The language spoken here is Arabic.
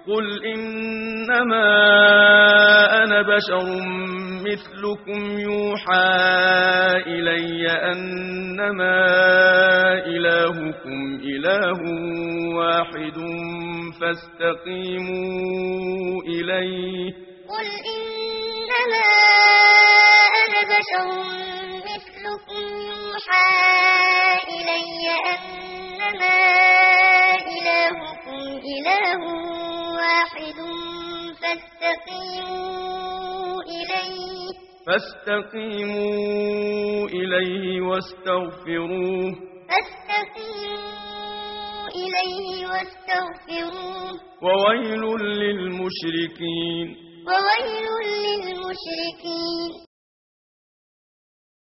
قل إنما أنا بشر مثلكم يوحى إلي أنما إلهكم إله واحد فاستقيموا إليه. قل إنما أنا بشر مثلكم يوحى إلي أنما إلهكم إله واحد فاستقيموا إليه واستغفروه. وويل للمشركين.